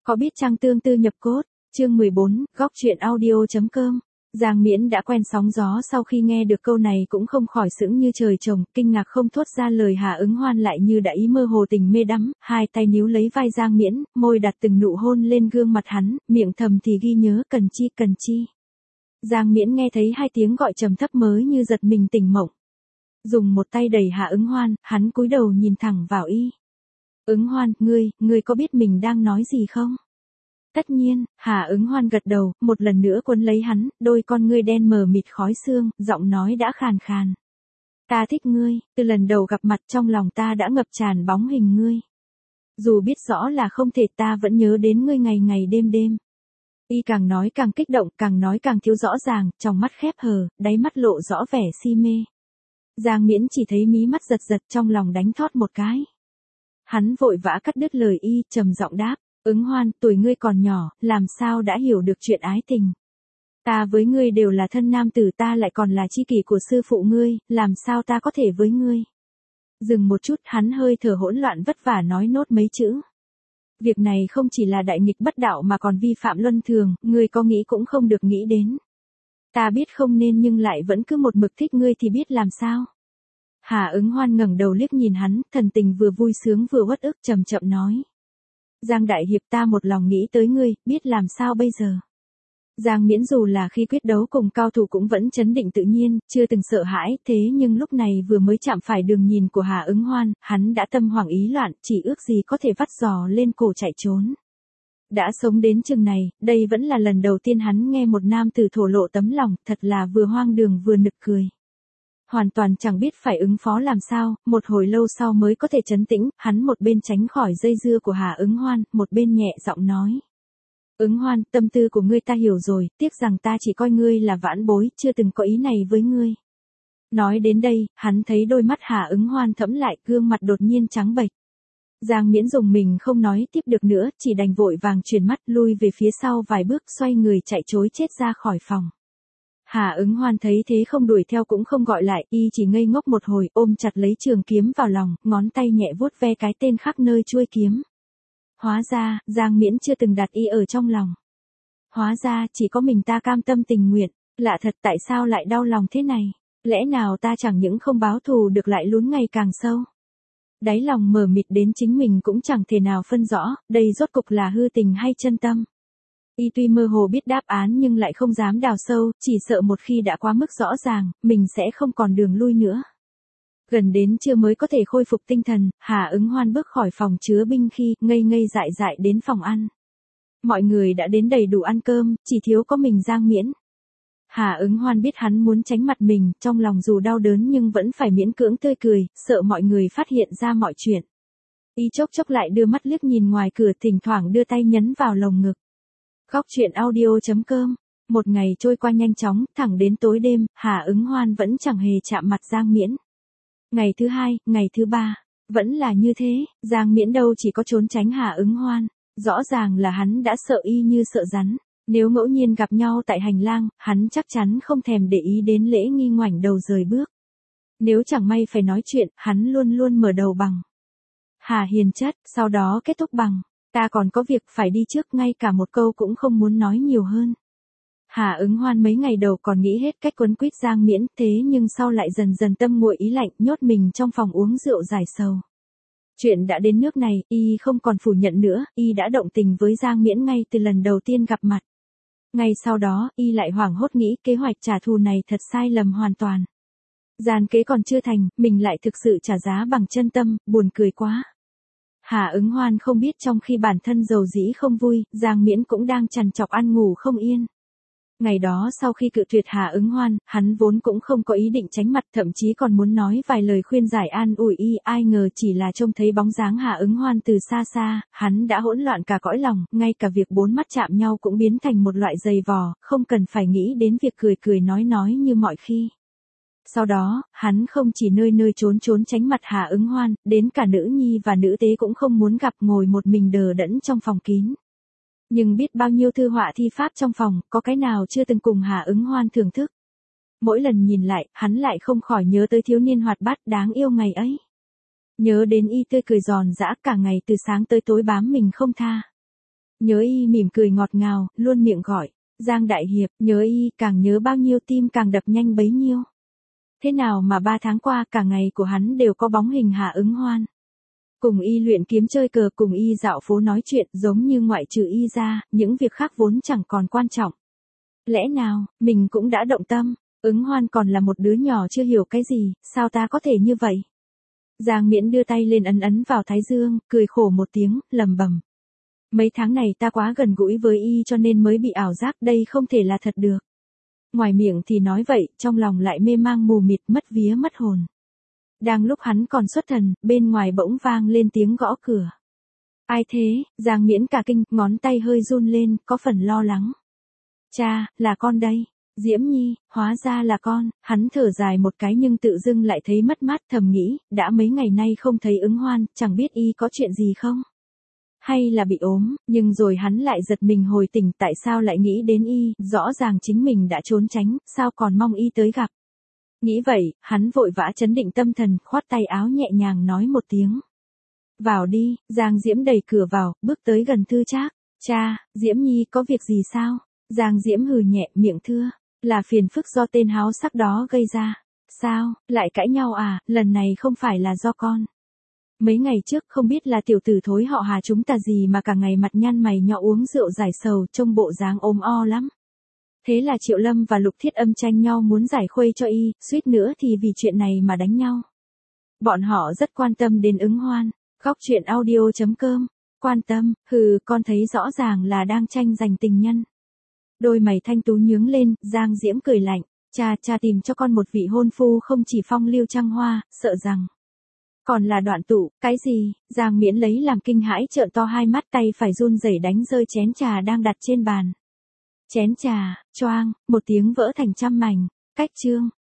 Có biết chăng tương tư nhập cốt, chương 14, góc truyện audio.com. Giang Miễn đã quen sóng gió, sau khi nghe được câu này cũng không khỏi sững như trời trồng, kinh ngạc không thốt ra lời. Hà Ứng Hoan lại như đã ý mơ hồ tình mê đắm, hai tay níu lấy vai Giang Miễn, môi đặt từng nụ hôn lên gương mặt hắn, miệng thầm thì ghi nhớ cần chi cần chi. Giang Miễn nghe thấy hai tiếng gọi trầm thấp mới như giật mình tỉnh mộng. Dùng một tay đẩy Hà Ứng Hoan, hắn cúi đầu nhìn thẳng vào y. Ứng Hoan, ngươi có biết mình đang nói gì không? Tất nhiên, Hà Ứng Hoan gật đầu, một lần nữa quấn lấy hắn, đôi con ngươi đen mờ mịt khói sương, giọng nói đã khàn khàn. Ta thích ngươi, từ lần đầu gặp mặt trong lòng ta đã ngập tràn bóng hình ngươi. Dù biết rõ là không thể, ta vẫn nhớ đến ngươi ngày ngày đêm đêm. Y càng nói càng kích động, càng nói càng thiếu rõ ràng, trong mắt khép hờ, đáy mắt lộ rõ vẻ si mê. Giang Miễn chỉ thấy mí mắt giật giật, trong lòng đánh thót một cái. Hắn vội vã cắt đứt lời y, trầm giọng đáp. Ứng Hoan, tuổi ngươi còn nhỏ, làm sao đã hiểu được chuyện ái tình. Ta với ngươi đều là thân nam tử, ta lại còn là tri kỷ của sư phụ ngươi, làm sao ta có thể với ngươi. Dừng một chút, hắn hơi thở hỗn loạn vất vả nói nốt mấy chữ. Việc này không chỉ là đại nghịch bất đạo mà còn vi phạm luân thường, ngươi có nghĩ cũng không được nghĩ đến. Ta biết không nên nhưng lại vẫn cứ một mực thích ngươi thì biết làm sao. Hà Ứng Hoan ngẩng đầu liếc nhìn hắn, thần tình vừa vui sướng vừa uất ức, chậm chậm nói. Giang đại hiệp, ta một lòng nghĩ tới ngươi, biết làm sao bây giờ. Giang Miễn dù là khi quyết đấu cùng cao thủ cũng vẫn trấn định tự nhiên, chưa từng sợ hãi, thế nhưng lúc này vừa mới chạm phải đường nhìn của Hà Ứng Hoan, hắn đã tâm hoảng ý loạn, chỉ ước gì có thể vắt giò lên cổ chạy trốn. Đã sống đến chừng này, đây vẫn là lần đầu tiên hắn nghe một nam tử thổ lộ tấm lòng, thật là vừa hoang đường vừa nực cười. Hoàn toàn chẳng biết phải ứng phó làm sao, một hồi lâu sau mới có thể trấn tĩnh, hắn một bên tránh khỏi dây dưa của Hà Ứng Hoan, một bên nhẹ giọng nói. Ứng Hoan, tâm tư của ngươi ta hiểu rồi, tiếc rằng ta chỉ coi ngươi là vãn bối, chưa từng có ý này với ngươi. Nói đến đây, hắn thấy đôi mắt Hà Ứng Hoan thẫm lại, gương mặt đột nhiên trắng bệch. Giang Miễn dùng mình không nói tiếp được nữa, chỉ đành vội vàng chuyển mắt lui về phía sau vài bước, xoay người chạy trối chết ra khỏi phòng. Hà Ứng Hoan thấy thế không đuổi theo cũng không gọi lại, y chỉ ngây ngốc một hồi, ôm chặt lấy trường kiếm vào lòng, ngón tay nhẹ vuốt ve cái tên khắc nơi chuôi kiếm. Hóa ra, Giang Miễn chưa từng đặt y ở trong lòng. Hóa ra, chỉ có mình ta cam tâm tình nguyện, lạ thật, tại sao lại đau lòng thế này, lẽ nào ta chẳng những không báo thù được lại lún ngày càng sâu. Đáy lòng mờ mịt đến chính mình cũng chẳng thể nào phân rõ, đây rốt cục là hư tình hay chân tâm. Y tuy mơ hồ biết đáp án nhưng lại không dám đào sâu, chỉ sợ một khi đã quá mức rõ ràng, mình sẽ không còn đường lui nữa. Gần đến trưa mới có thể khôi phục tinh thần, Hà Ứng Hoan bước khỏi phòng chứa binh khi ngây ngây dại dại đến phòng ăn. Mọi người đã đến đầy đủ ăn cơm, chỉ thiếu có mình Giang Miễn. Hà Ứng Hoan biết hắn muốn tránh mặt mình, trong lòng dù đau đớn nhưng vẫn phải miễn cưỡng tươi cười, sợ mọi người phát hiện ra mọi chuyện. Y chốc chốc lại đưa mắt liếc nhìn ngoài cửa, thỉnh thoảng đưa tay nhấn vào lồng ngực. Góc truyện audio.com. Một ngày trôi qua nhanh chóng, thẳng đến tối đêm, Hà Ứng Hoan vẫn chẳng hề chạm mặt Giang Miễn. Ngày thứ hai, ngày thứ ba, vẫn là như thế, Giang Miễn đâu chỉ có trốn tránh Hà Ứng Hoan, rõ ràng là hắn đã sợ y như sợ rắn. Nếu ngẫu nhiên gặp nhau tại hành lang, hắn chắc chắn không thèm để ý đến lễ nghi, ngoảnh đầu rời bước. Nếu chẳng may phải nói chuyện, hắn luôn luôn mở đầu bằng Hà hiền chất, sau đó kết thúc bằng ta còn có việc phải đi trước, ngay cả một câu cũng không muốn nói nhiều hơn. Hà Ứng Hoan mấy ngày đầu còn nghĩ hết cách quấn quýt Giang Miễn, thế nhưng sau lại dần dần tâm nguội ý lạnh, nhốt mình trong phòng uống rượu giải sầu. Chuyện đã đến nước này, y không còn phủ nhận nữa, y đã động tình với Giang Miễn ngay từ lần đầu tiên gặp mặt. Ngay sau đó, y lại hoảng hốt nghĩ kế hoạch trả thù này thật sai lầm hoàn toàn. Gian kế còn chưa thành, mình lại thực sự trả giá bằng chân tâm, buồn cười quá. Hà Ứng Hoan không biết trong khi bản thân dầu dĩ không vui, Giang Miễn cũng đang trằn trọc ăn ngủ không yên. Ngày đó sau khi cự tuyệt Hà Ứng Hoan, hắn vốn cũng không có ý định tránh mặt, thậm chí còn muốn nói vài lời khuyên giải an ủi y, ai ngờ chỉ là trông thấy bóng dáng Hà Ứng Hoan từ xa xa, hắn đã hỗn loạn cả cõi lòng, ngay cả việc bốn mắt chạm nhau cũng biến thành một loại giày vò, không cần phải nghĩ đến việc cười cười nói như mọi khi. Sau đó, hắn không chỉ nơi nơi trốn tránh mặt Hà Ứng Hoan, đến cả nữ nhi và nữ tế cũng không muốn gặp, ngồi một mình đờ đẫn trong phòng kín. Nhưng biết bao nhiêu thư họa thi pháp trong phòng, có cái nào chưa từng cùng Hà Ứng Hoan thưởng thức. Mỗi lần nhìn lại, hắn lại không khỏi nhớ tới thiếu niên hoạt bát đáng yêu ngày ấy. Nhớ đến y tươi cười giòn giã cả ngày từ sáng tới tối bám mình không tha. Nhớ y mỉm cười ngọt ngào, luôn miệng gọi. Giang đại hiệp, nhớ y, càng nhớ bao nhiêu tim càng đập nhanh bấy nhiêu. Thế nào mà 3 tháng qua cả ngày của hắn đều có bóng hình Hạ Ứng Hoan. Cùng y luyện kiếm chơi cờ, cùng y dạo phố nói chuyện, giống như ngoại trừ y ra, những việc khác vốn chẳng còn quan trọng. Lẽ nào, mình cũng đã động tâm, Ứng Hoan còn là một đứa nhỏ chưa hiểu cái gì, sao ta có thể như vậy? Giang Miễn đưa tay lên ấn ấn vào thái dương, cười khổ một tiếng, lầm bầm. Mấy tháng này ta quá gần gũi với y cho nên mới bị ảo giác, đây không thể là thật được. Ngoài miệng thì nói vậy, trong lòng lại mê mang mù mịt, mất vía mất hồn. Đang lúc hắn còn xuất thần, bên ngoài bỗng vang lên tiếng gõ cửa. Ai thế? Giang Miễn cả kinh, ngón tay hơi run lên, có phần lo lắng. Cha, là con đây. Diễm Nhi, hóa ra là con. Hắn thở dài một cái nhưng tự dưng lại thấy mất mát, thầm nghĩ, đã mấy ngày nay không thấy Ứng Hoan, chẳng biết y có chuyện gì không? Hay là bị ốm, nhưng rồi hắn lại giật mình hồi tỉnh, tại sao lại nghĩ đến y, rõ ràng chính mình đã trốn tránh, sao còn mong y tới gặp. Nghĩ vậy, hắn vội vã trấn định tâm thần, khoát tay áo nhẹ nhàng nói một tiếng. Vào đi. Giang Diễm đẩy cửa vào, bước tới gần Thư Trác. Cha, Diễm Nhi có việc gì sao? Giang Diễm hừ nhẹ, miệng thưa. Là phiền phức do tên háo sắc đó gây ra. Sao, lại cãi nhau à, lần này không phải là do con. Mấy ngày trước không biết là tiểu tử thối họ Hà chúng ta gì mà cả ngày mặt nhăn mày nhọ uống rượu giải sầu, trông bộ dáng ốm o lắm. Thế là Triệu Lâm và Lục Thiết Âm tranh nhau muốn giải khuây cho y, suýt nữa thì vì chuyện này mà đánh nhau. Bọn họ rất quan tâm đến Ứng Hoan. Góc truyện audio.com. Quan tâm, con thấy rõ ràng là đang tranh giành tình nhân. Đôi mày thanh tú nhướng lên, Giang Diễm cười lạnh. Cha tìm cho con một vị hôn phu không chỉ phong lưu trăng hoa, sợ rằng còn là đoạn tụ. Cái gì? Giang Miễn lấy làm kinh hãi, trợn to hai mắt, tay phải run rẩy đánh rơi chén trà đang đặt trên bàn. Chén trà, choang, một tiếng vỡ thành trăm mảnh. Cách chương.